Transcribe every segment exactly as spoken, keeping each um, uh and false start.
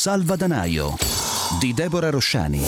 Salvadanaio di Deborah Rosciani.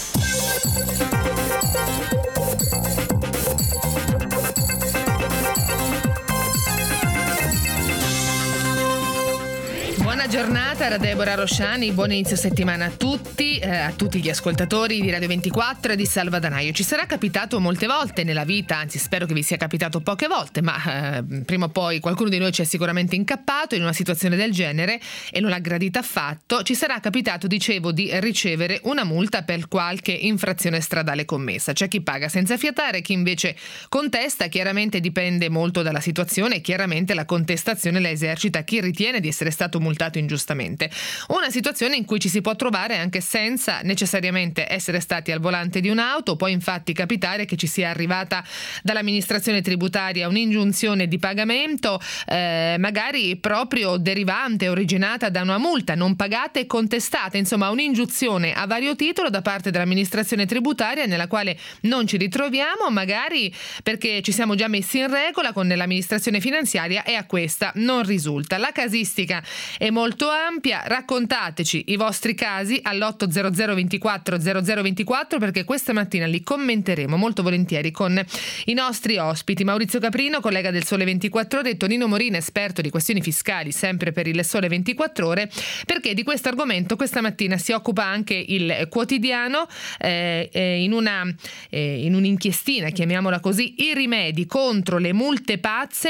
Buona giornata da Deborah Rosciani, buon inizio settimana a tutti, eh, a tutti gli ascoltatori di Radio ventiquattro e di Salvadanaio. Ci sarà capitato molte volte nella vita, anzi spero che vi sia capitato poche volte, ma eh, prima o poi qualcuno di noi ci è sicuramente incappato in una situazione del genere e non l'ha gradita affatto. Ci sarà capitato, dicevo, di ricevere una multa per qualche infrazione stradale commessa. C'è chi paga senza fiatare, chi invece contesta. Chiaramente dipende molto dalla situazione, chiaramente la contestazione la esercita chi ritiene di essere stato multato ingiustamente. Una situazione in cui ci si può trovare anche senza necessariamente essere stati al volante di un'auto. Può infatti capitare che ci sia arrivata dall'amministrazione tributaria un'ingiunzione di pagamento, eh, magari proprio derivante, originata da una multa non pagata e contestata, insomma un'ingiunzione a vario titolo da parte dell'amministrazione tributaria nella quale non ci ritroviamo, magari perché ci siamo già messi in regola con l'amministrazione finanziaria e a questa non risulta. La casistica è molto ampia, raccontateci i vostri casi all'otto zero zero ventiquattro zero zero ventiquattro perché questa mattina li commenteremo molto volentieri con i nostri ospiti. Maurizio Caprino, collega del Sole ventiquattro Ore, e Tonino Morina, esperto di questioni fiscali sempre per il Sole ventiquattro Ore, perché di questo argomento questa mattina si occupa anche il quotidiano eh, eh, in una eh, in un'inchiestina, chiamiamola così, i rimedi contro le multe pazze,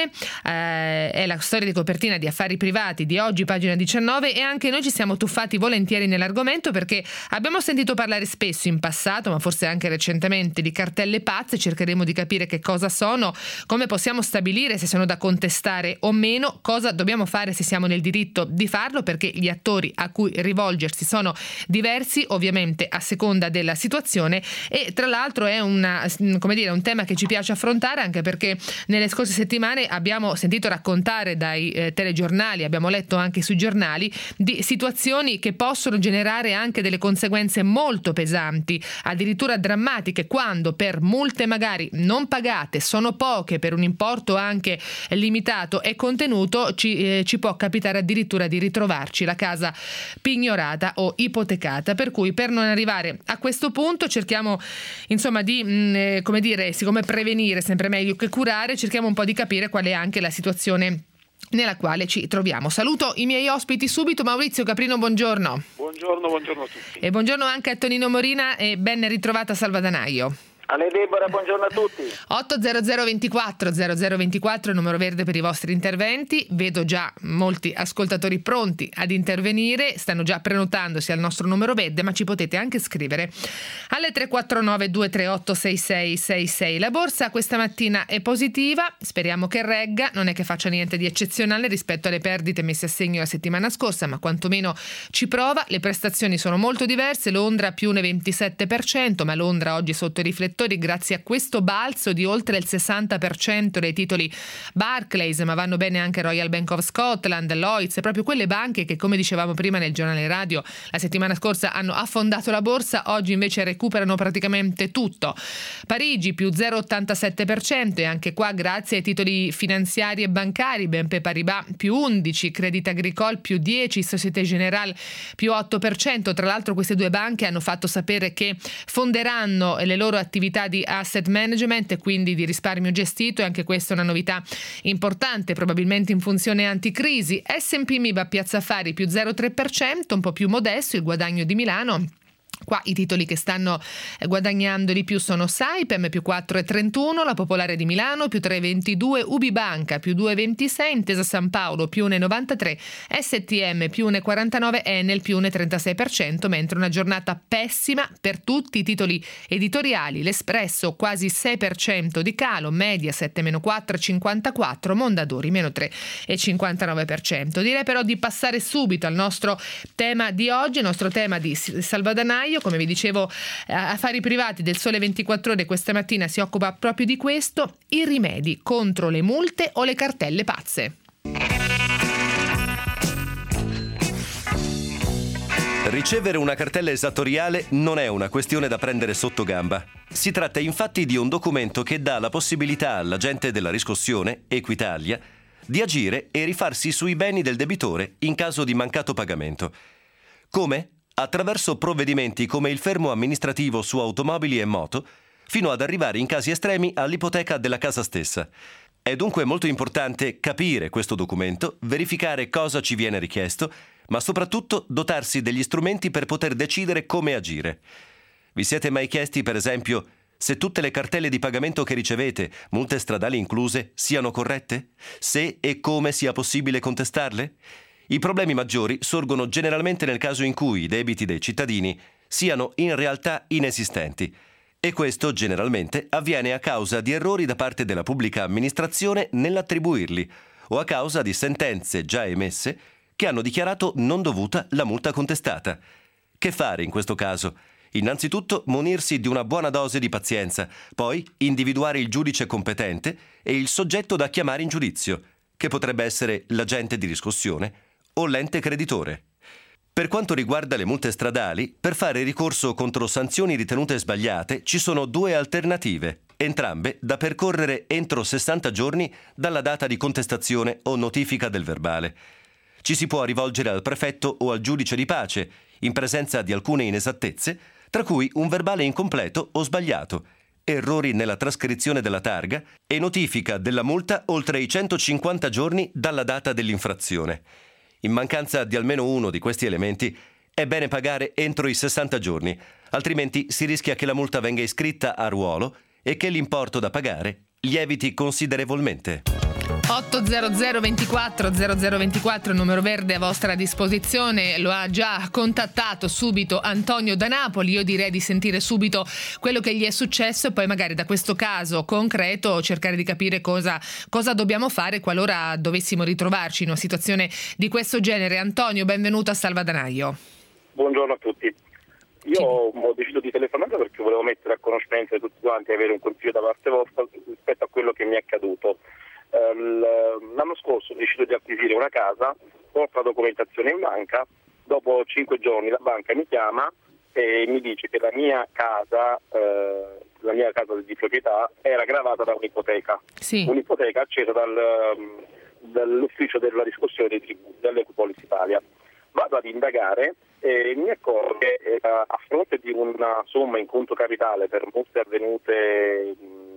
eh, è la storia di copertina di Affari Privati di oggi, pagina diciannove, e anche noi ci siamo tuffati volentieri nell'argomento perché abbiamo sentito parlare spesso in passato, ma forse anche recentemente, di cartelle pazze. Cercheremo di capire che cosa sono, come possiamo stabilire se sono da contestare o meno, cosa dobbiamo fare se siamo nel diritto di farlo, perché gli attori a cui rivolgersi sono diversi ovviamente a seconda della situazione. E tra l'altro è una, come dire, un tema che ci piace affrontare anche perché nelle scorse settimane abbiamo sentito raccontare dai eh, telegiornali, abbiamo letto anche sui giornali di situazioni che possono generare anche delle conseguenze molto pesanti, addirittura drammatiche, quando per multe magari non pagate, sono poche, per un importo anche limitato e contenuto, ci, eh, ci può capitare addirittura di ritrovarci la casa pignorata o ipotecata. Per cui, per non arrivare a questo punto, cerchiamo insomma di mh, eh, come dire, siccome prevenire è sempre meglio che curare, cerchiamo un po' di capire qual è anche la situazione nella quale ci troviamo. Saluto i miei ospiti subito. Maurizio Caprino, buongiorno. Buongiorno, buongiorno a tutti. E buongiorno anche a Tonino Morina e ben ritrovata Salvadanaio. A lei Deborah, buongiorno a tutti. otto zero zero ventiquattro zero zero ventiquattro, numero verde per i vostri interventi. Vedo già molti ascoltatori pronti ad intervenire, stanno già prenotandosi al nostro numero verde, ma ci potete anche scrivere alle tre quattro nove due tre otto sei sei sei sei. La borsa questa mattina è positiva, speriamo che regga, non è che faccia niente di eccezionale rispetto alle perdite messe a segno la settimana scorsa, ma quantomeno ci prova. Le prestazioni sono molto diverse, Londra più un ventisette per cento, ma Londra oggi sotto i riflettori grazie a questo balzo di oltre il sessanta per cento dei titoli Barclays, ma vanno bene anche Royal Bank of Scotland, Lloyds, proprio quelle banche che, come dicevamo prima nel giornale radio, la settimana scorsa hanno affondato la borsa, oggi invece recuperano praticamente tutto. Parigi più zero virgola ottantasette per cento, e anche qua grazie ai titoli finanziari e bancari, B N P Paribas più undici, Crédit Agricole più dieci, Société Générale più otto per cento. Tra l'altro queste due banche hanno fatto sapere che fonderanno le loro attività di asset management e quindi di risparmio gestito, e anche questa è una novità importante, probabilmente in funzione anticrisi. S and P Miba Piazza Affari più zero virgola tre per cento, un po' più modesto il guadagno di Milano. Qua i titoli che stanno guadagnando di più sono Saipem più quattro virgola trentuno, la Popolare di Milano più tre virgola ventidue, Ubibanca più due virgola ventisei, Intesa San Paolo più uno virgola novantatré, S T M più uno virgola quarantanove, Enel più uno virgola trentasei per cento, mentre una giornata pessima per tutti i titoli editoriali. L'Espresso quasi sei per cento di calo, Mediaset meno quattro virgola cinquantaquattro, Mondadori meno tre virgola cinquantanove per cento. Direi però di passare subito al nostro tema di oggi, il nostro tema di Salvadanaio. Come vi dicevo, Affari Privati del Sole ventiquattro Ore questa mattina si occupa proprio di questo: i rimedi contro le multe o le cartelle pazze. Ricevere una cartella esattoriale non è una questione da prendere sotto gamba. Si tratta infatti di un documento che dà la possibilità all'agente della riscossione, Equitalia, di agire e rifarsi sui beni del debitore in caso di mancato pagamento. Come? Attraverso provvedimenti come il fermo amministrativo su automobili e moto, fino ad arrivare in casi estremi all'ipoteca della casa stessa. È dunque molto importante capire questo documento, verificare cosa ci viene richiesto, ma soprattutto dotarsi degli strumenti per poter decidere come agire. Vi siete mai chiesti, per esempio, se tutte le cartelle di pagamento che ricevete, multe stradali incluse, siano corrette? Se e come sia possibile contestarle? I problemi maggiori sorgono generalmente nel caso in cui i debiti dei cittadini siano in realtà inesistenti. E questo generalmente avviene a causa di errori da parte della pubblica amministrazione nell'attribuirli o a causa di sentenze già emesse che hanno dichiarato non dovuta la multa contestata. Che fare in questo caso? Innanzitutto munirsi di una buona dose di pazienza, poi individuare il giudice competente e il soggetto da chiamare in giudizio, che potrebbe essere l'agente di riscossione o l'ente creditore. Per quanto riguarda le multe stradali, per fare ricorso contro sanzioni ritenute sbagliate ci sono due alternative, entrambe da percorrere entro sessanta giorni dalla data di contestazione o notifica del verbale. Ci si può rivolgere al prefetto o al giudice di pace, in presenza di alcune inesattezze, tra cui un verbale incompleto o sbagliato, errori nella trascrizione della targa e notifica della multa oltre i centocinquanta giorni dalla data dell'infrazione. In mancanza di almeno uno di questi elementi, è bene pagare entro i sessanta giorni, altrimenti si rischia che la multa venga iscritta a ruolo e che l'importo da pagare lieviti considerevolmente. otto zero zero ventiquattro zero zero ventiquattro, numero verde a vostra disposizione. Lo ha già contattato subito Antonio da Napoli. Io direi di sentire subito quello che gli è successo e poi magari da questo caso concreto cercare di capire cosa, cosa dobbiamo fare qualora dovessimo ritrovarci in una situazione di questo genere. Antonio, benvenuto a Salvadanaio. Buongiorno a tutti. Io sì. ho deciso di telefonare perché volevo mettere a conoscenza di tutti quanti e avere un consiglio da parte vostra rispetto a quello che mi è accaduto. L'anno scorso ho deciso di acquisire una casa, porto la documentazione in banca, dopo cinque giorni la banca mi chiama e mi dice che la mia casa, eh, la mia casa di proprietà era gravata da un'ipoteca, sì. un'ipoteca accesa dal, dall'ufficio della riscossione dei tributi dell'Equipolis Italia. Vado ad indagare e mi accorgo che eh, a fronte di una somma in conto capitale per multe avvenute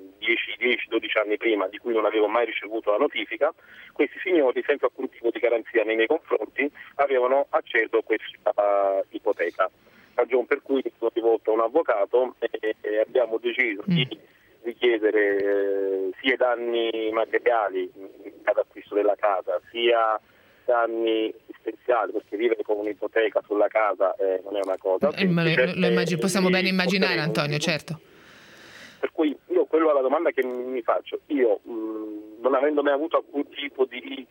dieci dodici anni prima, di cui non avevo mai ricevuto la notifica, questi signori, senza alcun tipo di garanzia nei miei confronti, avevano acceso questa uh, ipoteca. Ragione per cui sono rivolto a un avvocato e, e abbiamo deciso mm. di richiedere eh, sia danni materiali ad acquisto della casa, sia danni esistenziali, perché vivere con un'ipoteca sulla casa eh, non è una cosa. Eh, lo, lo immagino, possiamo bene immaginare, Antonio, certo. Per cui io, quello è la domanda che mi faccio. Io, mh, non avendo mai avuto alcun tipo di,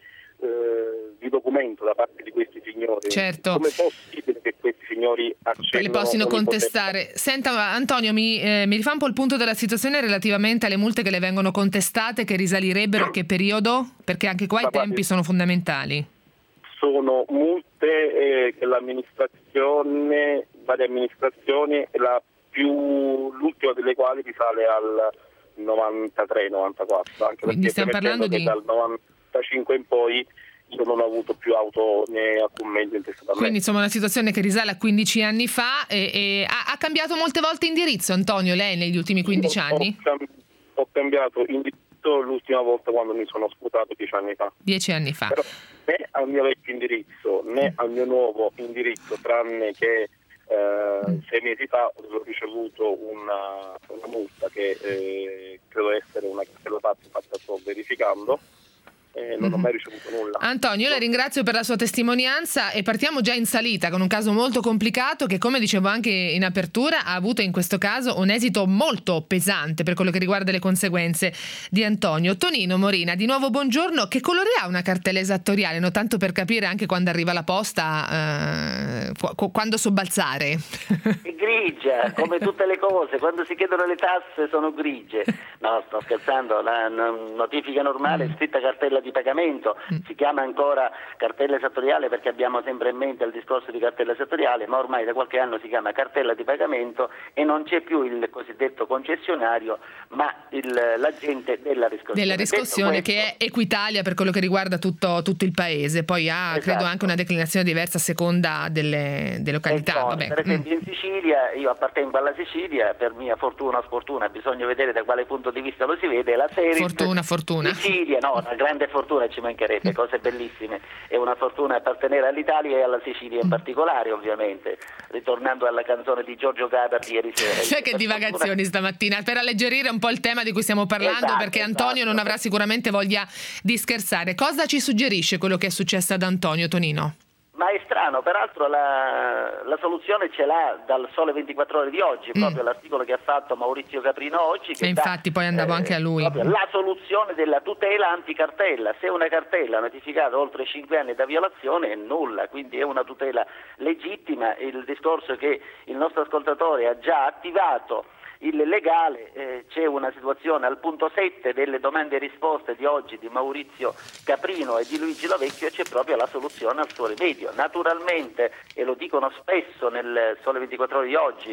eh, di documento da parte di questi signori, certo. come è possibile che questi signori accendano le possono contestare? Ipoteca? Senta, Antonio, mi, eh, mi rifà un po' il punto della situazione relativamente alle multe che le vengono contestate, che risalirebbero a che periodo? Perché anche qua Ma i tempi guardi, sono fondamentali. Sono multe eh, che l'amministrazione, varie amministrazioni, la più l'ultima delle quali risale al novantatré novantaquattro, anche quindi perché stiamo parlando di dal novantacinque in poi io non ho avuto più auto né alcun mezzo intestato a me. Quindi insomma una situazione che risale a quindici anni fa e, e ha, ha cambiato molte volte indirizzo, Antonio, lei negli ultimi quindici io anni? Ho, cam- ho cambiato indirizzo l'ultima volta quando mi sono sputato dieci anni fa. Dieci anni fa. Però né al mio vecchio indirizzo né al mio nuovo indirizzo, tranne che Uh, mm. sei mesi fa ho ricevuto una, una multa che eh, credo essere una cartella fatta, fatta sto verificando e non mm-hmm. ho mai ricevuto nulla. Antonio, io la ringrazio per la sua testimonianza e partiamo già in salita con un caso molto complicato che, come dicevo anche in apertura, ha avuto in questo caso un esito molto pesante per quello che riguarda le conseguenze di Antonio. Tonino Morina, di nuovo buongiorno. Che colore ha una cartella esattoriale? No, tanto per capire anche quando arriva la posta, eh, qu- quando sobbalzare. È grigia, come tutte le cose, quando si chiedono le tasse sono grigie. No, sto scherzando, la notifica normale è scritta cartella cartella di pagamento, mm. si chiama ancora cartella esattoriale perché abbiamo sempre in mente il discorso di cartella esattoriale, ma ormai da qualche anno si chiama cartella di pagamento e non c'è più il cosiddetto concessionario, ma il, l'agente della riscossione. Della riscossione questo, che è Equitalia per quello che riguarda tutto, tutto il paese, poi ha esatto. credo anche una declinazione diversa a seconda delle, delle località. Esatto. Vabbè. Per esempio mm. in Sicilia, io appartengo alla Sicilia, per mia fortuna o sfortuna, bisogna vedere da quale punto di vista lo si vede, la serie fortuna, fortuna. Sicilia, no, una grande fortuna, ci mancherebbe, cose bellissime, è una fortuna appartenere all'Italia e alla Sicilia in particolare, ovviamente, ritornando alla canzone di Giorgio Gaber di ieri sera. Cioè che divagazioni fortuna... stamattina, per alleggerire un po' il tema di cui stiamo parlando, esatto, perché Antonio esatto. non avrà sicuramente voglia di scherzare. Cosa ci suggerisce quello che è successo ad Antonio, Tonino? Ma è strano, peraltro la, la soluzione ce l'ha dal Sole ventiquattro Ore di oggi, mm. proprio l'articolo che ha fatto Maurizio Caprino oggi. Che e infatti dà, poi andavo eh, anche a lui. La soluzione della tutela anticartella. Se una cartella notificata oltre cinque anni da violazione è nulla, quindi è una tutela legittima. Il discorso che il nostro ascoltatore ha già attivato il legale, eh, c'è una situazione al punto sette delle domande e risposte di oggi di Maurizio Caprino e di Luigi Lovecchio, e c'è proprio la soluzione al suo rimedio. Naturalmente, e lo dicono spesso nel Sole ventiquattro Ore di oggi,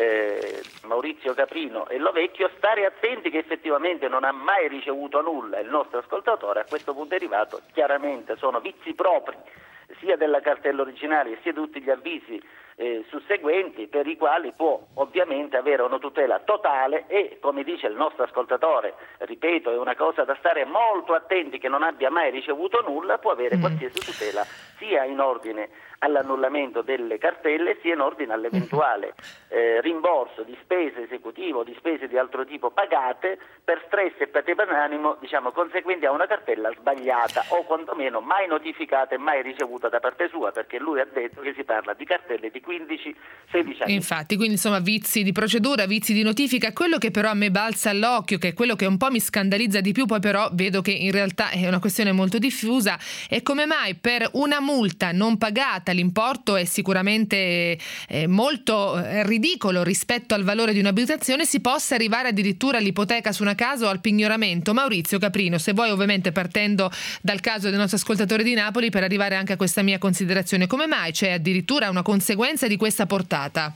eh, Maurizio Caprino e Lovecchio, stare attenti che effettivamente non ha mai ricevuto nulla il nostro ascoltatore. A questo punto è arrivato, chiaramente sono vizi propri sia della cartella originale sia di tutti gli avvisi eh, susseguenti, per i quali può ovviamente avere una tutela totale e, come dice il nostro ascoltatore, ripeto, è una cosa da stare molto attenti, che non abbia mai ricevuto nulla, può avere mm. qualsiasi tutela sia in ordine all'annullamento delle cartelle sia in ordine all'eventuale eh, rimborso di spese esecutive o di spese di altro tipo pagate per stress e patema d'animo, diciamo, conseguenti a una cartella sbagliata o quantomeno mai notificata e mai ricevuta da parte sua, perché lui ha detto che si parla di cartelle di quindici sedici anni. Infatti, quindi insomma vizi di procedura, vizi di notifica. Quello che però a me balza all'occhio, che è quello che un po' mi scandalizza di più, poi però vedo che in realtà è una questione molto diffusa, è come mai per una multa non pagata, l'importo è sicuramente eh, molto eh, ridicolo rispetto al valore di un'abitazione, si possa arrivare addirittura all'ipoteca su una casa o al pignoramento. Maurizio Caprino, se vuoi, ovviamente partendo dal caso del nostro ascoltatore di Napoli, per arrivare anche a questa mia considerazione, come mai c'è addirittura una conseguenza di questa portata?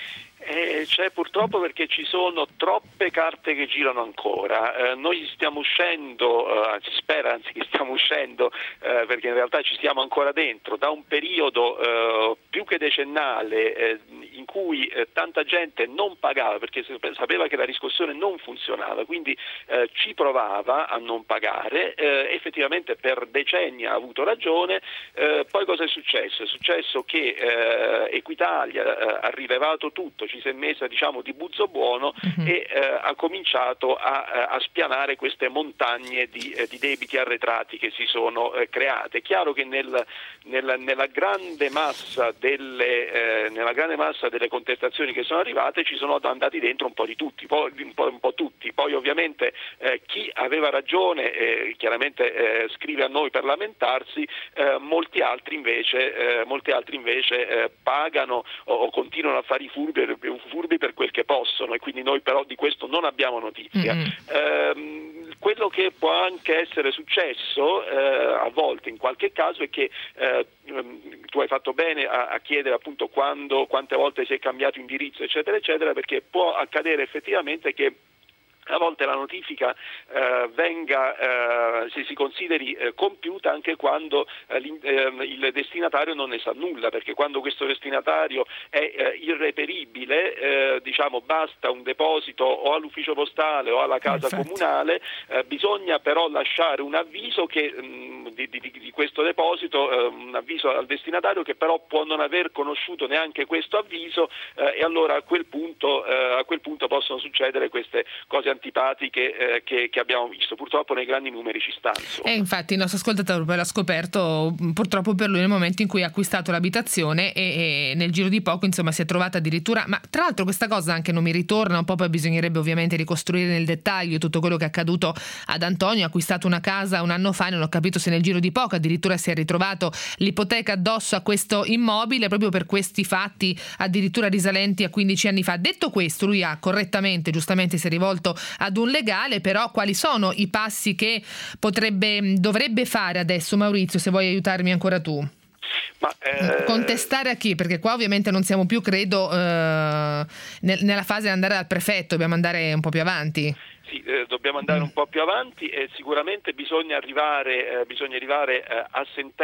Eh, c'è purtroppo perché ci sono troppe carte che girano ancora. Eh, noi stiamo uscendo, eh, si spera anzi che stiamo uscendo, eh, perché in realtà ci stiamo ancora dentro, da un periodo eh, più che decennale eh, in cui eh, tanta gente non pagava perché sapeva che la riscossione non funzionava, quindi eh, ci provava a non pagare, eh, effettivamente per decenni ha avuto ragione. Eh, poi cosa è successo? È successo che eh, Equitalia eh, ha rilevato tutto, ci si è messa, diciamo, di buzzo buono uh-huh. e eh, ha cominciato a, a spianare queste montagne di, eh, di debiti arretrati che si sono eh, create. È chiaro che nel, nel, nella grande massa delle eh, nella grande massa delle contestazioni che sono arrivate ci sono andati dentro un po' di tutti, poi, un, po', un po' tutti. Poi ovviamente eh, chi aveva ragione eh, chiaramente eh, scrive a noi per lamentarsi, eh, molti altri invece eh, molti altri invece eh, pagano o, o continuano a fare i furbi, furbi per quel che possono, e quindi noi però di questo non abbiamo notizia. Mm-hmm. Eh, quello che può anche essere successo eh, a volte in qualche caso è che eh, tu hai fatto bene a, a chiedere appunto quando, quante volte si è cambiato indirizzo eccetera eccetera, perché può accadere effettivamente che a volte la notifica eh, venga, eh, se si consideri eh, compiuta anche quando eh, il destinatario non ne sa nulla, perché quando questo destinatario è eh, irreperibile, eh, diciamo basta un deposito o all'ufficio postale o alla casa Perfetto. comunale, eh, bisogna però lasciare un avviso che, mh, di, di, di questo deposito, eh, un avviso al destinatario che però può non aver conosciuto neanche questo avviso, eh, e allora a quel punto, eh, a quel punto possono succedere queste cose antipatiche eh, che, che abbiamo visto. Purtroppo nei grandi numeri ci stanno. E infatti il nostro ascoltatore poi l'ha scoperto purtroppo per lui nel momento in cui ha acquistato l'abitazione e, e nel giro di poco insomma si è trovata addirittura, ma tra l'altro questa cosa anche non mi ritorna un po', poi bisognerebbe ovviamente ricostruire nel dettaglio tutto quello che è accaduto ad Antonio. Ha acquistato una casa un anno fa e non ho capito se nel giro di poco addirittura si è ritrovato l'ipoteca addosso a questo immobile proprio per questi fatti addirittura risalenti a quindici anni fa. Detto questo, lui ha correttamente, giustamente si è rivolto ad un legale, però quali sono i passi che potrebbe, dovrebbe fare adesso Maurizio, se vuoi aiutarmi ancora tu? Ma, eh... Contestare a chi? Perché qua ovviamente non siamo più, credo, eh, nella fase di andare dal prefetto, dobbiamo andare un po' più avanti. Sì, eh, dobbiamo andare un po' più avanti e sicuramente bisogna arrivare, eh, bisogna arrivare eh, a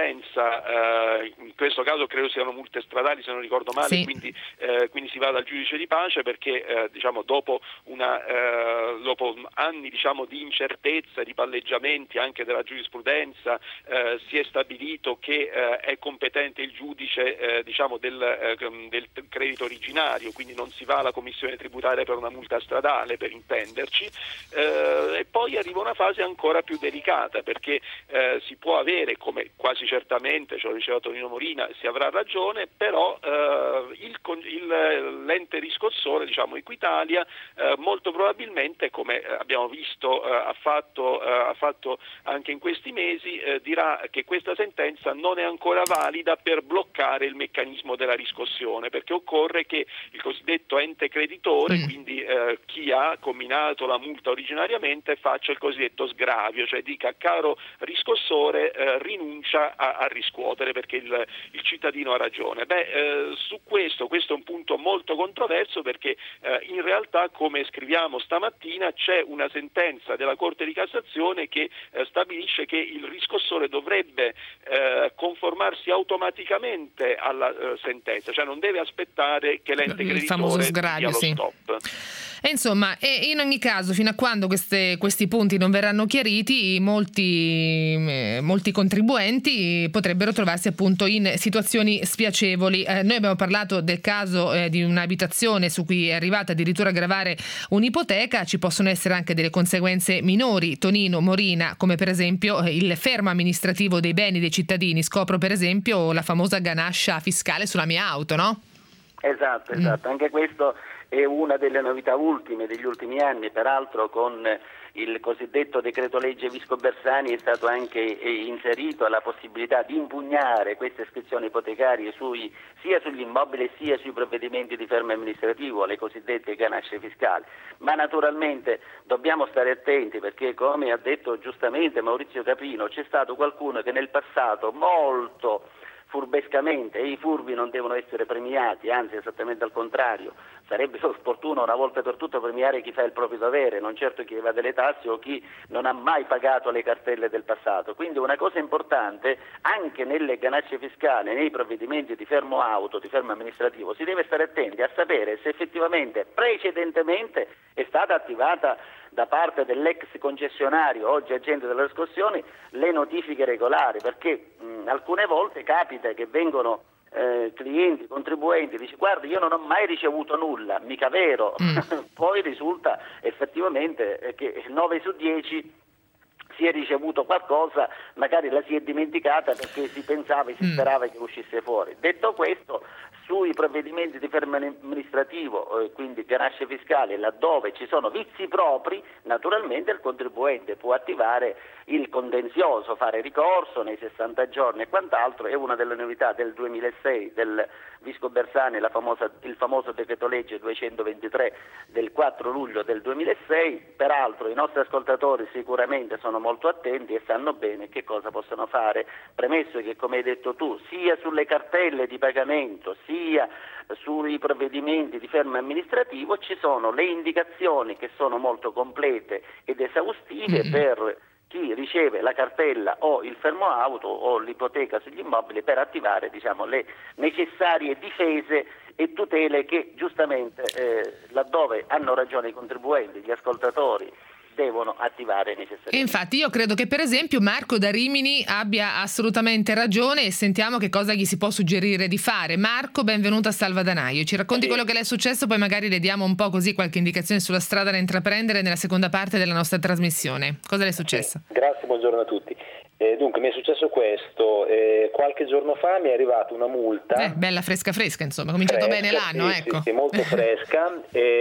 sentenza, eh, in questo caso credo siano multe stradali se non ricordo male, sì. quindi, eh, quindi si va dal giudice di pace perché eh, diciamo, dopo, una, eh, dopo anni diciamo, di incertezza, di palleggiamenti anche della giurisprudenza, eh, si è stabilito che eh, è competente il giudice eh, diciamo, del, eh, del credito originario, quindi non si va alla commissione tributaria per una multa stradale, per intenderci. Eh, e poi arriva una fase ancora più delicata perché eh, si può avere, come quasi certamente ce lo diceva Tonino Morina, si avrà ragione, però eh, il, il, l'ente riscossore, diciamo Equitalia, eh, molto probabilmente, come abbiamo visto eh, ha, fatto, eh, ha fatto anche in questi mesi, eh, dirà che questa sentenza non è ancora valida per bloccare il meccanismo della riscossione, perché occorre che il cosiddetto ente creditore, mm. quindi eh, chi ha comminato la multa originariamente, faccia il cosiddetto sgravio, cioè dica caro riscossore eh, rinuncia a, a riscuotere perché il, il cittadino ha ragione. Beh, eh, su questo, questo è un punto molto controverso perché eh, in realtà, come scriviamo stamattina, c'è una sentenza della Corte di Cassazione che eh, stabilisce che il riscossore dovrebbe eh, conformarsi automaticamente alla eh, sentenza, cioè non deve aspettare che l'ente il creditore famoso sgravio, dia lo sì. stop. E insomma, e in ogni caso, fino a quando queste, questi punti non verranno chiariti, molti, eh, molti contribuenti potrebbero trovarsi appunto in situazioni spiacevoli. Eh, noi abbiamo parlato del caso eh, di un'abitazione su cui è arrivata addirittura a gravare un'ipoteca, ci possono essere anche delle conseguenze minori, Tonino Morina, come per esempio eh, il fermo amministrativo dei beni dei cittadini. Scopro per esempio la famosa ganascia fiscale sulla mia auto, no? Esatto, esatto, mm. anche questo è una delle novità ultime degli ultimi anni, peraltro con il cosiddetto decreto legge Visco-Bersani è stato anche inserito la possibilità di impugnare queste iscrizioni ipotecarie sui, sia sugli immobili sia sui provvedimenti di fermo amministrativo, le cosiddette ganasce fiscali. Ma naturalmente dobbiamo stare attenti perché, come ha detto giustamente Maurizio Caprino, c'è stato qualcuno che nel passato molto furbescamente, e i furbi non devono essere premiati, anzi esattamente al contrario, sarebbe opportuno una volta per tutte premiare chi fa il proprio dovere, non certo chi evade le tasse o chi non ha mai pagato le cartelle del passato. Quindi una cosa importante, anche nelle ganasce fiscali, nei provvedimenti di fermo auto, di fermo amministrativo, si deve stare attenti a sapere se effettivamente precedentemente è stata attivata da parte dell'ex concessionario, oggi agente delle riscossioni, le notifiche regolari, perché mh, alcune volte capita che vengono eh, clienti, contribuenti, dice guarda io non ho mai ricevuto nulla, mica vero, mm. poi risulta effettivamente eh, che nove su dieci si è ricevuto qualcosa, magari la si è dimenticata perché si pensava e si sperava che uscisse fuori. Detto questo, sui provvedimenti di fermo amministrativo, eh, quindi ganasce fiscali, laddove ci sono vizi propri, naturalmente il contribuente può attivare il contenzioso, fare ricorso nei sessanta giorni e quant'altro. È una delle novità del duemilasei del Visco-Bersani, la famosa, il famoso decreto legge duecentoventitré del quattro luglio del duemilasei. Peraltro i nostri ascoltatori sicuramente sono molto attenti e sanno bene che cosa possono fare, premesso che, come hai detto tu, sia sulle cartelle di pagamento sia sui provvedimenti di fermo amministrativo ci sono le indicazioni che sono molto complete ed esaustive mm-hmm. per chi riceve la cartella o il fermo auto o l'ipoteca sugli immobili per attivare, diciamo, le necessarie difese e tutele che giustamente eh, laddove hanno ragione i contribuenti, gli ascoltatori, devono attivare necessariamente. Infatti io credo che per esempio Marco da Rimini abbia assolutamente ragione e sentiamo che cosa gli si può suggerire di fare. Marco, benvenuto a Salvadanaio, ci racconti sì. quello che le è successo, poi magari le diamo un po' così qualche indicazione sulla strada da intraprendere nella seconda parte della nostra trasmissione. Cosa le è successo? Sì. Grazie, buongiorno a tutti. Eh, dunque mi è successo questo, eh, qualche giorno fa mi è arrivata una multa. Eh, bella fresca fresca insomma, cominciato fresca, bene l'anno, sì, ecco. Sì, sì, molto fresca,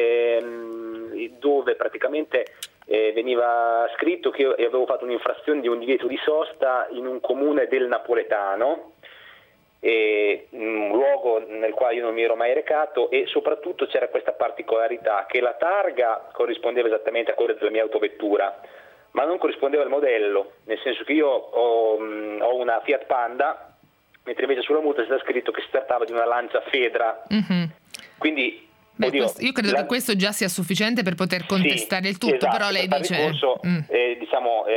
ehm, dove praticamente Eh, veniva scritto che io avevo fatto un'infrazione di un divieto di sosta in un comune del napoletano e, un luogo nel quale io non mi ero mai recato, e soprattutto c'era questa particolarità che la targa corrispondeva esattamente a quella della mia autovettura, ma non corrispondeva al modello, nel senso che io ho, ho una Fiat Panda, mentre invece sulla multa c'era scritto che si trattava di una Lancia Fedra. Mm-hmm. Quindi Beh, oddio, questo, io credo la... che questo già sia sufficiente per poter contestare sì, il tutto, esatto, però lei per dice ricorso, mm. eh, diciamo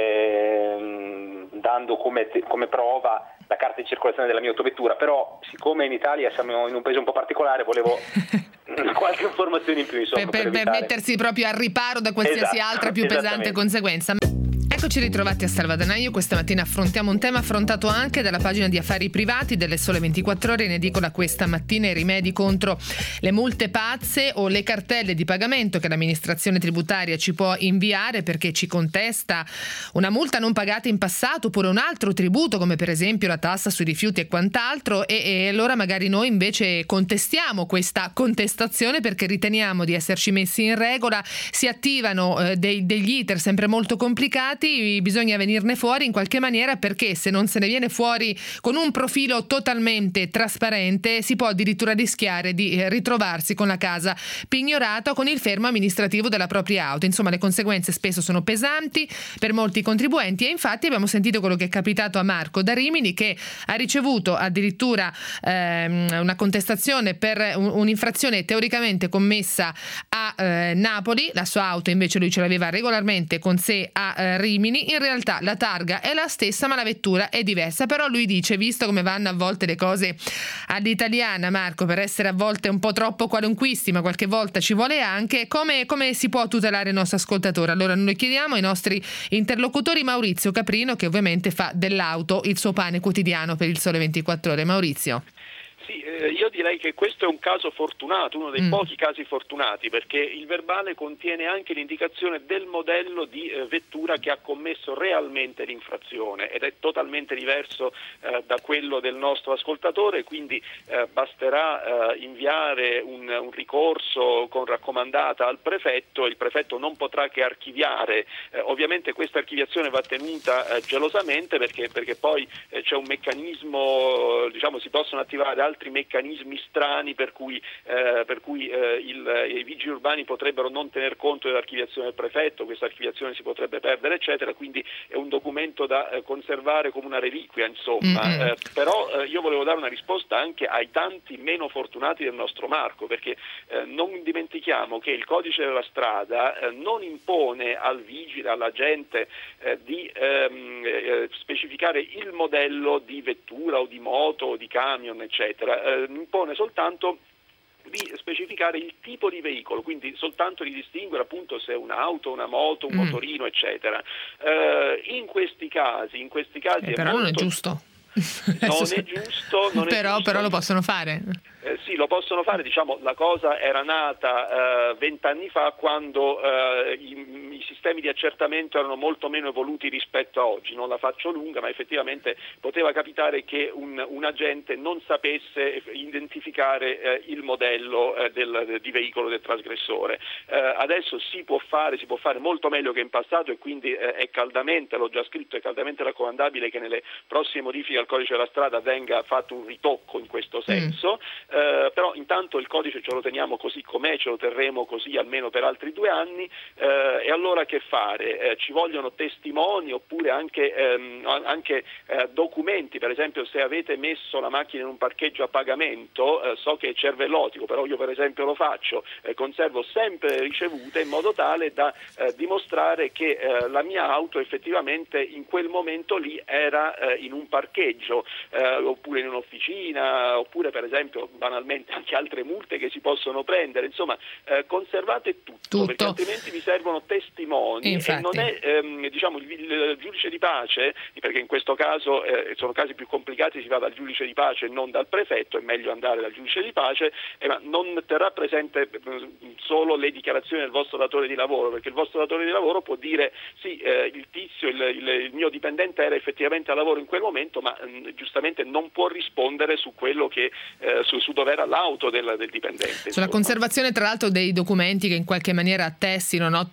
eh, dando come, come prova la carta di circolazione della mia autovettura, però siccome in Italia siamo in un paese un po' particolare volevo qualche informazione in più, insomma, per, per, per, per mettersi proprio al riparo da qualsiasi esatto, altra più pesante conseguenza. Eccoci ritrovati a Salvadanaio. Questa mattina affrontiamo un tema affrontato anche dalla pagina di Affari Privati delle Sole ventiquattro Ore. In edicola questa mattina i rimedi contro le multe pazze o le cartelle di pagamento che l'amministrazione tributaria ci può inviare perché ci contesta una multa non pagata in passato oppure un altro tributo, come per esempio la tassa sui rifiuti e quant'altro, e, e allora magari noi invece contestiamo questa contestazione perché riteniamo di esserci messi in regola. Si attivano eh, dei, degli iter sempre molto complicati, bisogna venirne fuori in qualche maniera, perché se non se ne viene fuori con un profilo totalmente trasparente si può addirittura rischiare di ritrovarsi con la casa pignorata o con il fermo amministrativo della propria auto. Insomma, le conseguenze spesso sono pesanti per molti contribuenti, e infatti abbiamo sentito quello che è capitato a Marco da Rimini, che ha ricevuto addirittura ehm, una contestazione per un, un'infrazione teoricamente commessa a eh, Napoli. La sua auto invece lui ce l'aveva regolarmente con sé a eh, Rimini. In realtà la targa è la stessa ma la vettura è diversa, però lui dice, visto come vanno a volte le cose all'italiana, Marco, per essere a volte un po' troppo qualunquisti, ma qualche volta ci vuole anche, come, come si può tutelare il nostro ascoltatore? Allora noi chiediamo ai nostri interlocutori Maurizio Caprino, che ovviamente fa dell'auto il suo pane quotidiano per il Sole ventiquattro Ore. Maurizio. Sì, eh, io direi che questo è un caso fortunato, uno dei mm. pochi casi fortunati, perché il verbale contiene anche l'indicazione del modello di eh, vettura che ha commesso realmente l'infrazione, ed è totalmente diverso eh, da quello del nostro ascoltatore, quindi eh, basterà eh, inviare un, un ricorso con raccomandata al prefetto, e il prefetto non potrà che archiviare. Eh, ovviamente questa archiviazione va tenuta eh, gelosamente, perché, perché poi eh, c'è un meccanismo, diciamo, si possono attivare altri meccanismi strani per cui, eh, per cui eh, il, i vigili urbani potrebbero non tener conto dell'archiviazione del prefetto, questa archiviazione si potrebbe perdere, eccetera, quindi è un documento da eh, conservare come una reliquia, insomma. Mm-hmm. Eh, però eh, io volevo dare una risposta anche ai tanti meno fortunati del nostro Marco, perché eh, non dimentichiamo che il codice della strada eh, non impone al vigile, all'agente eh, di ehm, eh, specificare il modello di vettura o di moto o di camion, eccetera. Eh, impone soltanto di specificare il tipo di veicolo, quindi soltanto di distinguere appunto se è un'auto, una moto, un mm. motorino, eccetera. Eh, in questi casi, in questi casi eh, è però molto... non è giusto. Non è giusto, non è però, giusto. però lo possono fare. Eh, sì, lo possono fare, diciamo, la cosa era nata vent'anni uh, fa, quando uh, i, i sistemi di accertamento erano molto meno evoluti rispetto a oggi. Non la faccio lunga, ma effettivamente poteva capitare che un, un agente non sapesse identificare uh, il modello uh, del, di veicolo del trasgressore. Uh, adesso si può fare, si può fare molto meglio che in passato, e quindi uh, è caldamente, l'ho già scritto, è caldamente raccomandabile che nelle prossime modifiche al codice della strada venga fatto un ritocco in questo senso. Mm. Eh, però intanto il codice ce lo teniamo così com'è, ce lo terremo così almeno per altri due anni, eh, e allora che fare? Eh, ci vogliono testimoni oppure anche, ehm, anche eh, documenti, per esempio se avete messo la macchina in un parcheggio a pagamento, eh, so che è cervellotico, però io per esempio lo faccio, eh, conservo sempre le ricevute in modo tale da eh, dimostrare che eh, la mia auto effettivamente in quel momento lì era eh, in un parcheggio, eh, oppure in un'officina, oppure per esempio banalmente anche altre multe che si possono prendere. Insomma, eh, conservate tutto, tutto, perché altrimenti vi servono testimoni. Infatti. E non è ehm, diciamo il, il giudice di pace, perché in questo caso eh, sono casi più complicati, si va dal giudice di pace e non dal prefetto, è meglio andare dal giudice di pace, eh, ma non terrà presente eh, solo le dichiarazioni del vostro datore di lavoro, perché il vostro datore di lavoro può dire sì, eh, il tizio, il, il, il mio dipendente era effettivamente a lavoro in quel momento, ma mh, giustamente non può rispondere su quello che eh, su, su dove era l'auto del, del dipendente. Sulla insomma. Conservazione tra l'altro dei documenti che in qualche maniera attestino, no, tutto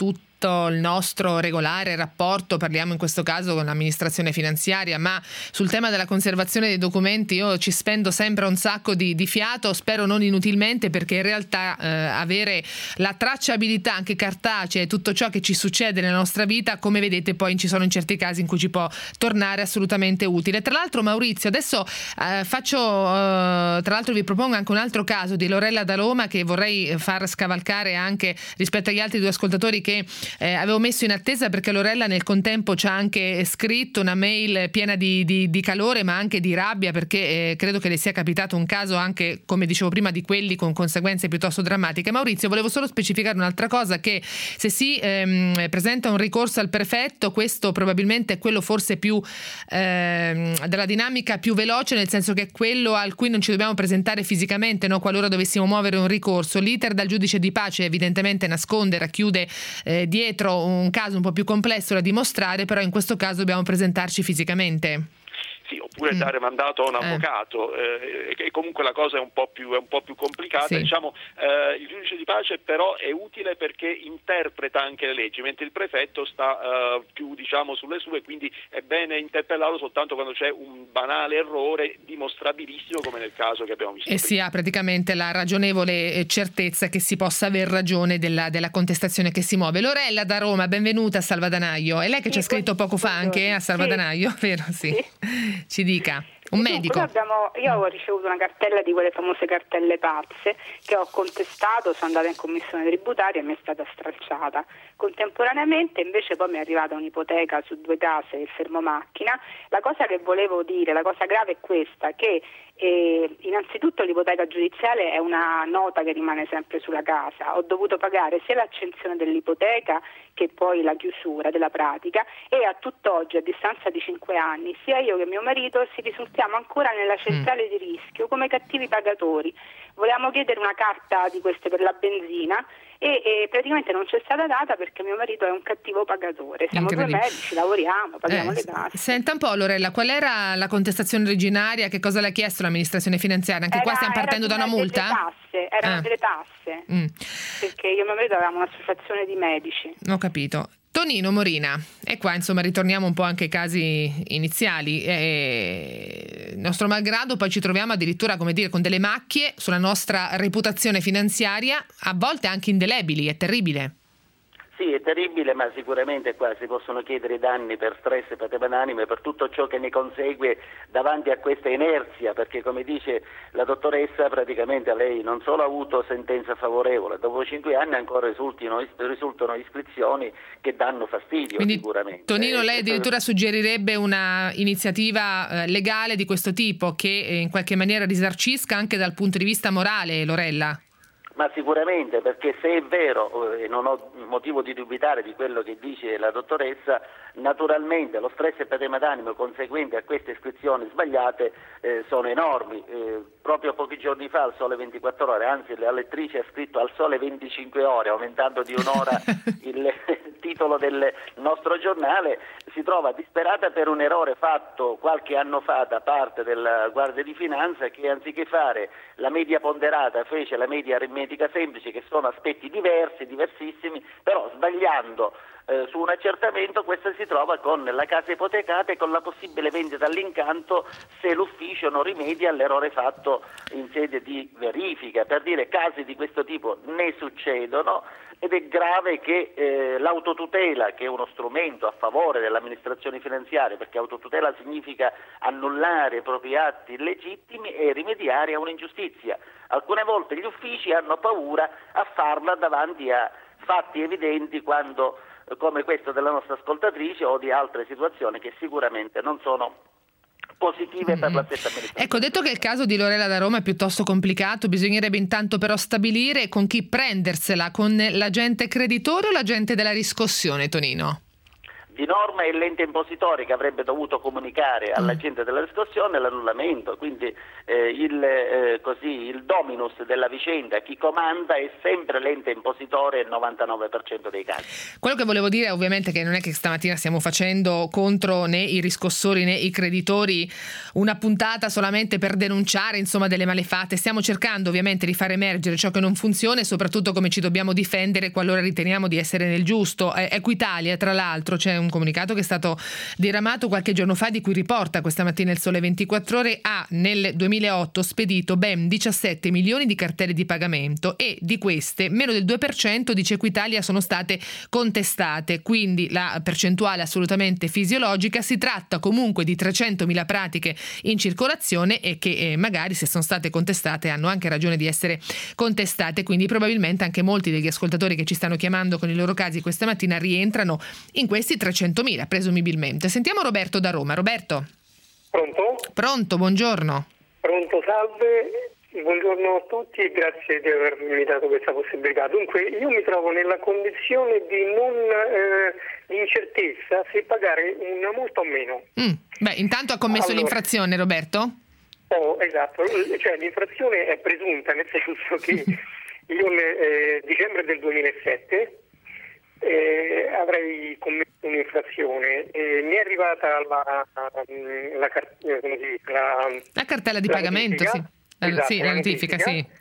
visto il nostro regolare rapporto, parliamo in questo caso con l'amministrazione finanziaria, ma sul tema della conservazione dei documenti io ci spendo sempre un sacco di, di fiato, spero non inutilmente, perché in realtà eh, avere la tracciabilità anche cartacea e tutto ciò che ci succede nella nostra vita, come vedete poi ci sono in certi casi in cui ci può tornare assolutamente utile. Tra l'altro, Maurizio, adesso eh, faccio eh, tra l'altro vi propongo anche un altro caso di Lorella da Roma che vorrei far scavalcare anche rispetto agli altri due ascoltatori che eh, avevo messo in attesa, perché Lorella nel contempo ci ha anche scritto una mail piena di, di, di calore ma anche di rabbia, perché eh, credo che le sia capitato un caso anche, come dicevo prima, di quelli con conseguenze piuttosto drammatiche. Maurizio, volevo solo specificare un'altra cosa, che se si ehm, presenta un ricorso al prefetto, questo probabilmente è quello forse più ehm, della dinamica più veloce, nel senso che è quello al cui non ci dobbiamo presentare fisicamente, no? Qualora dovessimo muovere un ricorso. L'iter dal giudice di pace evidentemente nasconde, racchiude eh, dietro un caso un po' più complesso da dimostrare, però in questo caso dobbiamo presentarci fisicamente. Sì, oppure mm. dare mandato a un avvocato, eh. e comunque la cosa è un po' più, è un po' più complicata. Sì. Diciamo, eh, il giudice di pace però è utile perché interpreta anche le leggi, mentre il prefetto sta eh, più diciamo sulle sue, quindi è bene interpellarlo soltanto quando c'è un banale errore dimostrabilissimo, come nel caso che abbiamo visto. E si ha praticamente la ragionevole certezza che si possa aver ragione della, della contestazione che si muove. Lorella da Roma, benvenuta a Salvadanaio. È lei che sì, ci ha scritto poco fa anche a Salvadanaio, sì. Vero? Sì. Sì. Ci dica. Un medico. Abbiamo, io ho ricevuto una cartella di quelle famose cartelle pazze che ho contestato, sono andata in commissione tributaria e mi è stata stralciata. Contemporaneamente invece poi mi è arrivata un'ipoteca su due case e il fermo macchina. La cosa che volevo dire, la cosa grave è questa, che eh, innanzitutto l'ipoteca giudiziale è una nota che rimane sempre sulla casa. Ho dovuto pagare sia l'accensione dell'ipoteca che poi la chiusura della pratica, e a tutt'oggi, a distanza di cinque anni, sia io che mio marito si risultiamo ancora nella centrale mm. di rischio come cattivi pagatori. Volevamo chiedere una carta di queste per la benzina e, e praticamente non c'è stata data perché mio marito è un cattivo pagatore. Siamo due medici, lavoriamo, paghiamo eh, le tasse. Senta un po', Lorella, qual era la contestazione originaria? Che cosa le ha chiesto l'amministrazione finanziaria? Anche era, qua stiamo partendo da una multa? Delle tasse, erano ah. delle tasse, mm. perché io e mio marito avevamo un'associazione di medici. Ho capito. Tonino Morina, e qua insomma ritorniamo un po' anche ai casi iniziali. E, nostro malgrado, poi ci troviamo addirittura, come dire, con delle macchie sulla nostra reputazione finanziaria, a volte anche indelebili. È terribile. Sì, è terribile, ma sicuramente qua si possono chiedere danni per stress e patema d'animo e per tutto ciò che ne consegue davanti a questa inerzia, perché come dice la dottoressa, praticamente lei non solo ha avuto sentenza favorevole, dopo cinque anni ancora risultino, risultano iscrizioni che danno fastidio. Quindi, sicuramente. Tonino, lei addirittura suggerirebbe una iniziativa eh, legale di questo tipo che eh, in qualche maniera risarcisca anche dal punto di vista morale, Lorella? Ma sicuramente, perché se è vero, e non ho motivo di dubitare di quello che dice la dottoressa, naturalmente lo stress e patema d'animo conseguenti a queste iscrizioni sbagliate eh, sono enormi. Eh, proprio pochi giorni fa al Sole ventiquattro Ore, anzi la lettrice ha scritto al Sole venticinque Ore, aumentando di un'ora il titolo del nostro giornale, si trova disperata per un errore fatto qualche anno fa da parte della Guardia di Finanza, che anziché fare la media ponderata fece la media aritmetica semplice, che sono aspetti diversi, diversissimi, però sbagliando eh, su un accertamento questa si trova con la casa ipotecata e con la possibile vendita all'incanto se l'ufficio non rimedia all'errore fatto in sede di verifica. Per dire, casi di questo tipo ne succedono ed è grave che eh, l'autotutela, che è uno strumento a favore dell'amministrazione finanziaria, perché autotutela significa annullare i propri atti illegittimi e rimediare a un'ingiustizia. Alcune volte gli uffici hanno paura a farla davanti a fatti evidenti, quando, come questo della nostra ascoltatrice o di altre situazioni che sicuramente non sono positive per la stessa amministrazione. Ecco, detto che il caso di Lorella da Roma è piuttosto complicato, bisognerebbe intanto però stabilire con chi prendersela, con l'agente creditore o l'agente della riscossione, Tonino? Di norma è l'ente impositore che avrebbe dovuto comunicare all'agente della riscossione l'annullamento, quindi eh, il, eh, così, il dominus della vicenda, chi comanda è sempre l'ente impositore il novantanove per cento dei casi. Quello che volevo dire ovviamente che non è che stamattina stiamo facendo contro né i riscossori né i creditori una puntata solamente per denunciare insomma delle malefatte, stiamo cercando ovviamente di far emergere ciò che non funziona e soprattutto come ci dobbiamo difendere qualora riteniamo di essere nel giusto. Eh, Equitalia tra l'altro c'è un un comunicato che è stato diramato qualche giorno fa, di cui riporta questa mattina il Sole ventiquattro Ore, ha nel duemilaotto spedito ben diciassette milioni di cartelle di pagamento e di queste meno del due per cento, dice Equitalia, sono state contestate, quindi la percentuale assolutamente fisiologica. Si tratta comunque di trecentomila pratiche in circolazione e che eh, magari se sono state contestate hanno anche ragione di essere contestate, quindi probabilmente anche molti degli ascoltatori che ci stanno chiamando con i loro casi questa mattina rientrano in questi trecentomila presumibilmente. Sentiamo Roberto da Roma. Roberto? Pronto? Pronto, buongiorno. Pronto, salve, buongiorno a tutti e grazie di avermi dato questa possibilità. Dunque, io mi trovo nella condizione di non eh, di incertezza se pagare una multa o meno. Mm. Beh, intanto ha commesso allora, l'infrazione, Roberto? Oh, esatto, cioè l'infrazione è presunta, nel senso che io nel eh, dicembre del duemilasette Eh, avrei commesso un'infrazione, eh, mi è arrivata la, la, la, come si dice, la, la cartella di la pagamento, notifica. sì. Esatto, sì, la notifica, notifica. sì.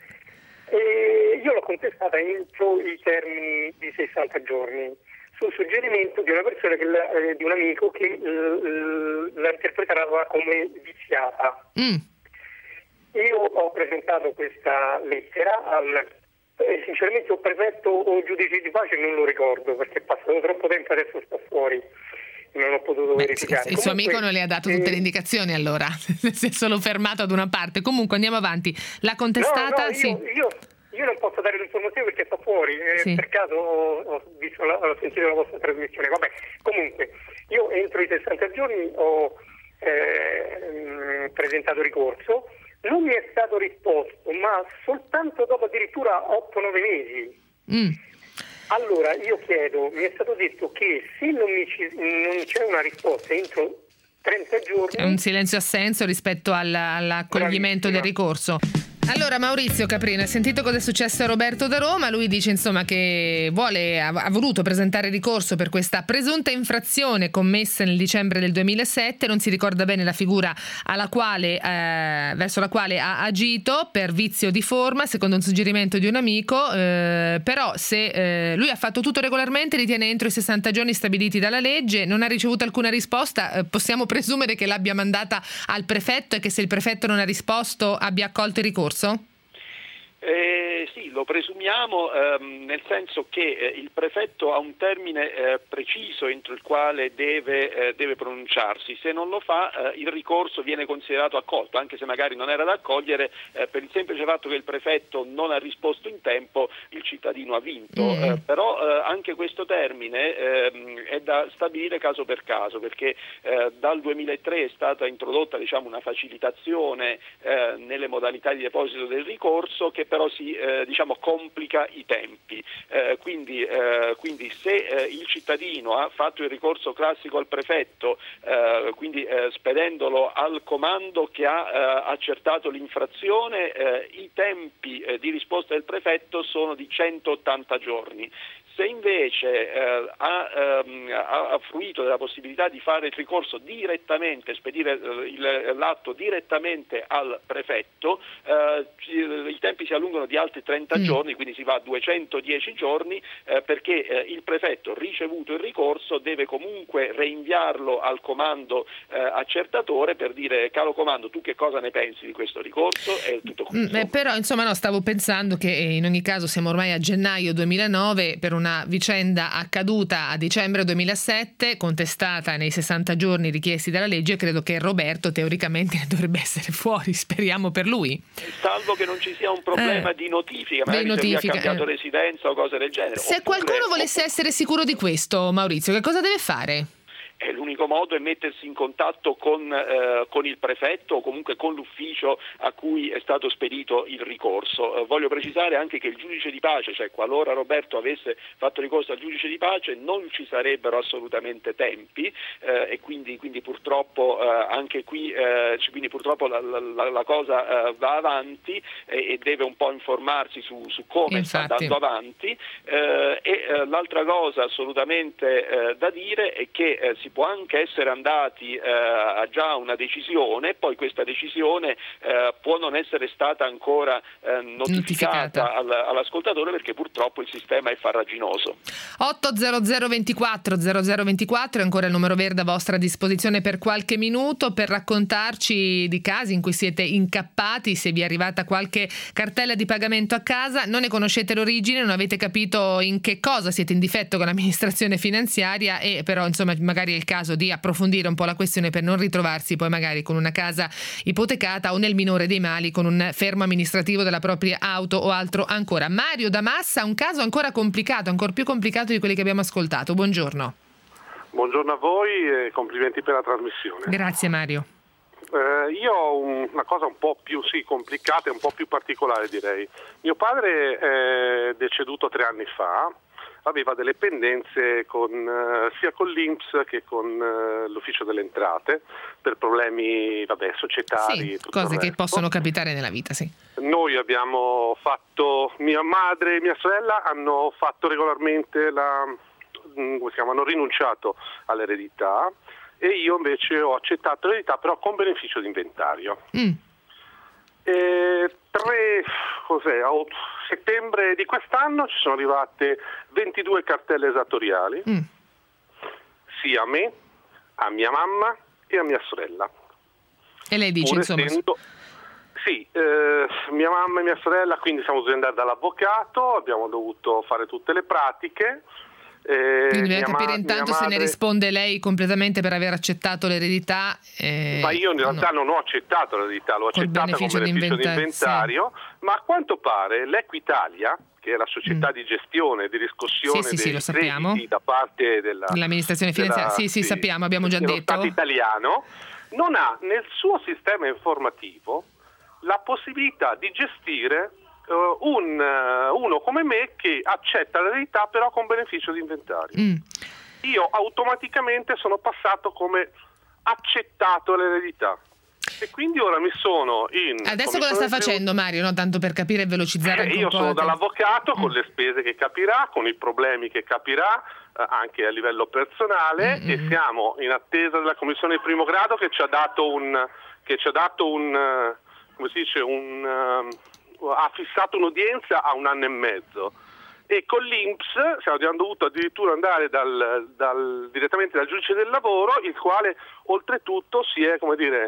E io l'ho contestata entro i termini di sessanta giorni, sul suggerimento di una persona, che la, eh, di un amico che eh, la interpretava come viziata. Mm. Io ho presentato questa lettera al Eh, sinceramente ho prefetto o giudice di pace non lo ricordo perché è passato troppo tempo, adesso sta fuori e non ho potuto Beh, verificare. Il suo Comunque, amico non le ha dato tutte eh, le indicazioni allora, si è solo fermato ad una parte. Comunque andiamo avanti. L'ha contestata? No, no, sì. io, io, io non posso dare l'informazione perché sto fuori, eh, sì. per caso ho, ho, visto la, ho sentito la vostra trasmissione. Vabbè, comunque io entro i sessanta giorni ho eh, presentato ricorso. Non mi è stato risposto, ma soltanto dopo addirittura otto nove mesi. Mm. Allora io chiedo, mi è stato detto che se non, mi ci, non c'è una risposta entro trenta giorni... È un silenzio assenso rispetto alla, all'accoglimento del ricorso. Allora Maurizio Caprino, hai sentito cosa è successo a Roberto da Roma? Lui dice insomma che vuole, ha, ha voluto presentare ricorso per questa presunta infrazione commessa nel dicembre del duemilasette, non si ricorda bene la figura alla quale, eh, verso la quale ha agito per vizio di forma, secondo un suggerimento di un amico, eh, però se eh, lui ha fatto tutto regolarmente, ritiene entro i sessanta giorni stabiliti dalla legge, non ha ricevuto alcuna risposta, eh, possiamo presumere che l'abbia mandata al prefetto e che se il prefetto non ha risposto abbia accolto il ricorso? Eh, sì, lo presumiamo, ehm, nel senso che eh, il prefetto ha un termine eh, preciso entro il quale deve, eh, deve pronunciarsi. Se non lo fa, eh, il ricorso viene considerato accolto, anche se magari non era da accogliere, eh, per il semplice fatto che il prefetto non ha risposto in tempo, il cittadino ha vinto. Mm. Eh, però eh, anche questo termine eh, è da stabilire caso per caso, perché eh, dal duemilatré è stata introdotta, diciamo, una facilitazione eh, nelle modalità di deposito del ricorso che però si eh, diciamo complica i tempi, eh, quindi, eh, quindi se eh, il cittadino ha fatto il ricorso classico al prefetto, eh, quindi eh, spedendolo al comando che ha eh, accertato l'infrazione, eh, i tempi eh, di risposta del prefetto sono di centottanta giorni. Se invece eh, ha, ehm, ha fruito della possibilità di fare il ricorso direttamente, spedire eh, il, l'atto direttamente al prefetto, eh, i tempi si allungano di altri trenta mm. giorni, quindi si va a duecentodieci giorni, eh, perché eh, il prefetto, ricevuto il ricorso, deve comunque reinviarlo al comando eh, accertatore per dire: caro comando, tu che cosa ne pensi di questo ricorso? E tutto questo. Mm, eh, però insomma no, stavo pensando che in ogni caso siamo ormai a gennaio duemilanove per un una vicenda accaduta a dicembre duemilasette, contestata nei sessanta giorni richiesti dalla legge. Credo che Roberto teoricamente dovrebbe essere fuori, speriamo per lui. Salvo che non ci sia un problema eh, di notifica, magari notifica, se lui ha cambiato eh. residenza o cose del genere. Se oppure, qualcuno volesse oppure... essere sicuro di questo, Maurizio, che cosa deve fare? e l'unico modo è mettersi in contatto con, eh, con il prefetto o comunque con l'ufficio a cui è stato spedito il ricorso. Eh, voglio precisare anche che il giudice di pace, cioè qualora Roberto avesse fatto ricorso al giudice di pace, non ci sarebbero assolutamente tempi eh, e quindi, quindi purtroppo eh, anche qui eh, quindi purtroppo la, la, la cosa eh, va avanti e, e deve un po' informarsi su, su come Infatti. sta andando avanti eh, e eh, l'altra cosa assolutamente eh, da dire è che eh, si può anche essere andati eh, a già una decisione, poi questa decisione eh, può non essere stata ancora eh, notificata, notificata. Al, all'ascoltatore perché purtroppo il sistema è farraginoso. otto zero zero ventiquattro zero zero ventiquattro è ancora il numero verde a vostra disposizione per qualche minuto per raccontarci di casi in cui siete incappati, se vi è arrivata qualche cartella di pagamento a casa, non ne conoscete l'origine, non avete capito in che cosa siete in difetto con l'amministrazione finanziaria e però insomma magari è il caso di approfondire un po' la questione per non ritrovarsi poi magari con una casa ipotecata o nel minore dei mali con un fermo amministrativo della propria auto o altro ancora. Mario da Massa, un caso ancora complicato, ancora più complicato di quelli che abbiamo ascoltato. Buongiorno. Buongiorno a voi e complimenti per la trasmissione. Grazie Mario. Eh, io ho un, una cosa un po' più sì, complicata e un po' più particolare direi. Mio padre è deceduto tre anni fa, aveva delle pendenze con, eh, sia con l'I N P S che con eh, l'Ufficio delle Entrate per problemi vabbè, societari. Sì, tutto cose il che resto. possono capitare nella vita, sì. Noi abbiamo fatto, mia madre e mia sorella hanno fatto regolarmente la, come si chiama, hanno rinunciato all'eredità e io invece ho accettato l'eredità però con beneficio di inventario. Mm. E tre, cos'è, a settembre di quest'anno ci sono arrivate ventidue cartelle esattoriali, Mm. sia a me, a mia mamma e a mia sorella. E lei dice Pur insomma essendo, sì, eh, mia mamma e mia sorella quindi siamo dovuti andare dall'avvocato, abbiamo dovuto fare tutte le pratiche. Eh, quindi mia bisogna capire ma- intanto mia se ne madre- risponde lei completamente per aver accettato l'eredità. eh, Ma io in realtà no. non ho accettato l'eredità, l'ho Col accettata beneficio con beneficio di di inventa- inventario, ma a quanto pare l'Equitalia, che è la società Mm. di gestione, di riscossione Sì, sì, sì, dei lo sappiamo. crediti da parte della, L'amministrazione della- finanziaria, sì, sì, sappiamo, abbiamo già dello detto. Stato italiano, non ha nel suo sistema informativo la possibilità di gestire uh, un, uh, uno come me che accetta l'eredità però con beneficio di inventario. Mm. Io automaticamente sono passato come accettato l'eredità e quindi ora mi sono in Adesso cosa sta facendo Mario? No, tanto per capire e velocizzare eh, anche io un po'. sono la- dall'avvocato con Mm. le spese che capirà, con i problemi che capirà eh, anche a livello personale Mm, e mm. siamo in attesa della commissione di primo grado che ci ha dato un che ci ha dato un eh, come si dice un eh, ha fissato un'udienza a un anno e mezzo. E con l'I N P S siamo abbiamo dovuto addirittura andare dal, dal, direttamente dal giudice del lavoro, il quale oltretutto si è, come dire,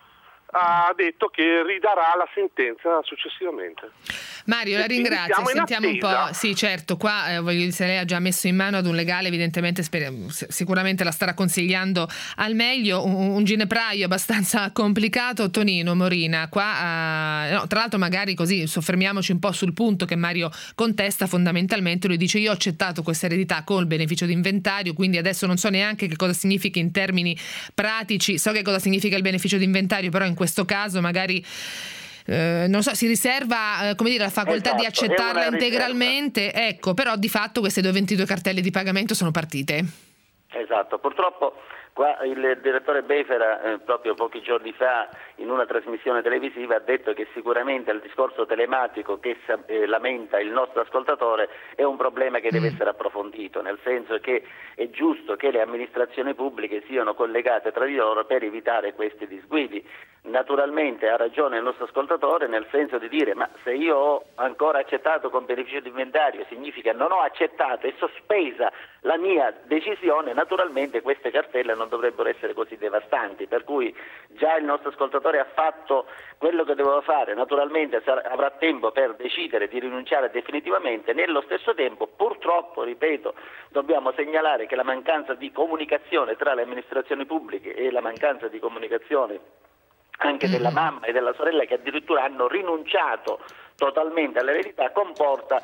ha detto che ridarà la sentenza successivamente. Mario, la E quindi ringrazio. siamo in Sentiamo un attesa. po'. Sì, certo, qua eh, voglio dire, se lei ha già messo in mano ad un legale, evidentemente speriamo- s- sicuramente la starà consigliando al meglio. Un, un ginepraio abbastanza complicato. Tonino Morina, qua eh, no, tra l'altro magari così soffermiamoci un po' sul punto che Mario contesta fondamentalmente. Lui dice: io ho accettato questa eredità con il beneficio di inventario, quindi adesso non so neanche che cosa significhi in termini pratici. So che cosa significa il beneficio di inventario, però in questo caso magari Eh, non so, si riserva eh, come dire, la facoltà Esatto, di accettarla è una integralmente, ecco, però di fatto queste due ventidue cartelle di pagamento sono partite. Esatto, purtroppo qua il direttore Befera eh, proprio pochi giorni fa in una trasmissione televisiva ha detto che sicuramente il discorso telematico che eh, lamenta il nostro ascoltatore è un problema che deve Mm. essere approfondito, nel senso che è giusto che le amministrazioni pubbliche siano collegate tra di loro per evitare questi disguidi. Naturalmente ha ragione il nostro ascoltatore nel senso di dire: ma se io ho ancora accettato con beneficio di inventario significa non ho accettato e sospesa la mia decisione, naturalmente queste cartelle non dovrebbero essere così devastanti, per cui già il nostro ascoltatore ha fatto quello che doveva fare, naturalmente sar- avrà tempo per decidere di rinunciare definitivamente. Nello stesso tempo, purtroppo, ripeto, dobbiamo segnalare che la mancanza di comunicazione tra le amministrazioni pubbliche e la mancanza di comunicazione anche della mamma e della sorella, che addirittura hanno rinunciato totalmente all'eredità, comporta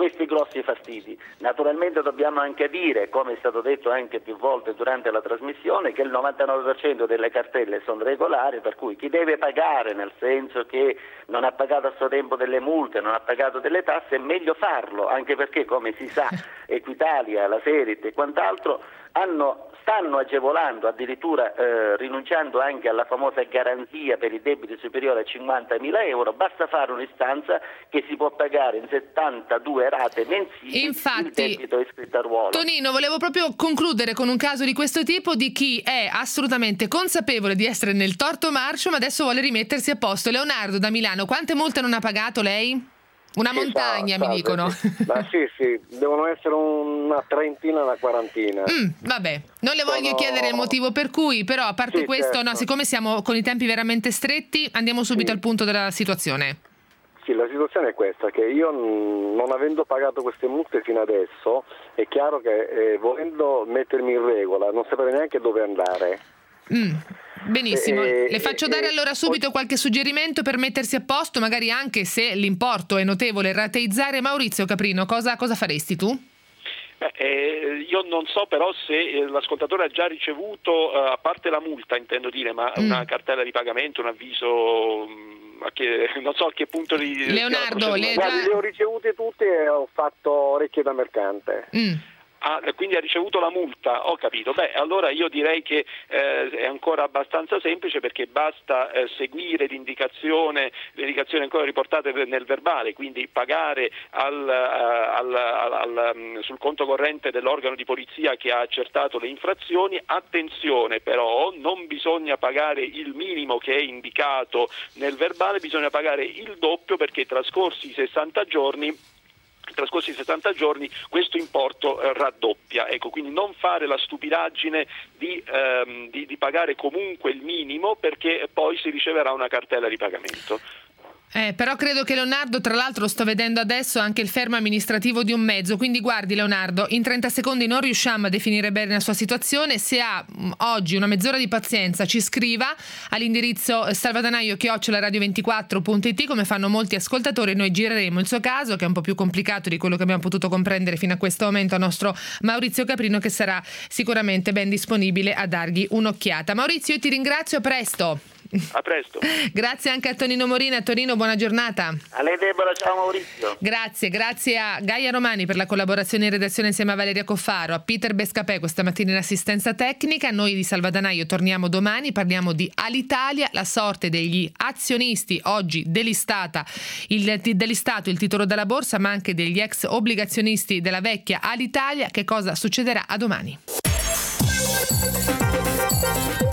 questi grossi fastidi. Naturalmente dobbiamo anche dire, come è stato detto anche più volte durante la trasmissione, che il novantanove per cento delle cartelle sono regolari, per cui chi deve pagare, nel senso che non ha pagato a suo tempo delle multe, non ha pagato delle tasse, è meglio farlo, anche perché, come si sa, Equitalia, la Serit e quant'altro hanno stanno agevolando, addirittura eh, rinunciando anche alla famosa garanzia per i debiti superiori a cinquantamila euro. Basta fare un'istanza che si può pagare in settantadue rate mensili. Infatti, il debito iscritto a ruolo. Tonino, volevo proprio concludere con un caso di questo tipo, di chi è assolutamente consapevole di essere nel torto marcio ma adesso vuole rimettersi a posto. Leonardo da Milano, quante multe non ha pagato lei? Una montagna, sì, mi dicono. Ma sì, sì, devono essere una trentina, una quarantina. Mm, vabbè, non le voglio Sono... chiedere il motivo per cui, però a parte sì, questo, certo. no, siccome siamo con i tempi veramente stretti, andiamo subito sì. al punto della situazione. Sì, la situazione è questa, che io non avendo pagato queste multe fino adesso, è chiaro che eh, volendo mettermi in regola non saprei neanche dove andare. Mm. Benissimo, Eh, le faccio dare eh, allora subito qualche suggerimento per mettersi a posto, magari anche se l'importo è notevole, rateizzare. Maurizio Caprino, cosa, cosa faresti tu? Beh, eh, io non so però se eh, l'ascoltatore ha già ricevuto, eh, a parte la multa intendo dire, ma mm. una cartella di pagamento, un avviso, mh, a che, non so a che punto di... Leonardo, le, Guardi, già... le ho ricevute tutte e ho fatto orecchie da mercante. Mm. Ah, quindi ha ricevuto la multa, ho capito. Beh, allora io direi che eh, è ancora abbastanza semplice, perché basta eh, seguire l'indicazione, le indicazioni ancora riportate nel verbale, quindi pagare al, al, al, al, sul conto corrente dell'organo di polizia che ha accertato le infrazioni. Attenzione però, non bisogna pagare il minimo che è indicato nel verbale, bisogna pagare il doppio, perché trascorsi i sessanta giorni trascorsi sessanta giorni questo importo eh, raddoppia. Ecco, quindi non fare la stupidaggine di, ehm, di, di pagare comunque il minimo, perché poi si riceverà una cartella di pagamento. Eh, però credo che Leonardo, tra l'altro sto vedendo adesso anche il fermo amministrativo di un mezzo, quindi guardi Leonardo, in trenta secondi non riusciamo a definire bene la sua situazione. Se ha mh, oggi una mezz'ora di pazienza, ci scriva all'indirizzo salvadanaio chiocciola radio ventiquattro punto it, come fanno molti ascoltatori. Noi gireremo il suo caso, che è un po' più complicato di quello che abbiamo potuto comprendere fino a questo momento, a nostro Maurizio Caprino, che sarà sicuramente ben disponibile a dargli un'occhiata. Maurizio, io ti ringrazio, a presto. A presto. Grazie anche a Tonino Morina. Tonino, buona giornata. A lei Deborah, ciao Maurizio. Grazie, grazie a Gaia Romani per la collaborazione in redazione insieme a Valeria Coffaro, a Peter Bescapè questa mattina in assistenza tecnica. Noi di Salvadanaio torniamo domani, parliamo di Alitalia, la sorte degli azionisti oggi delistata, il, delistato il titolo della borsa, ma anche degli ex obbligazionisti della vecchia Alitalia. Che cosa succederà a domani?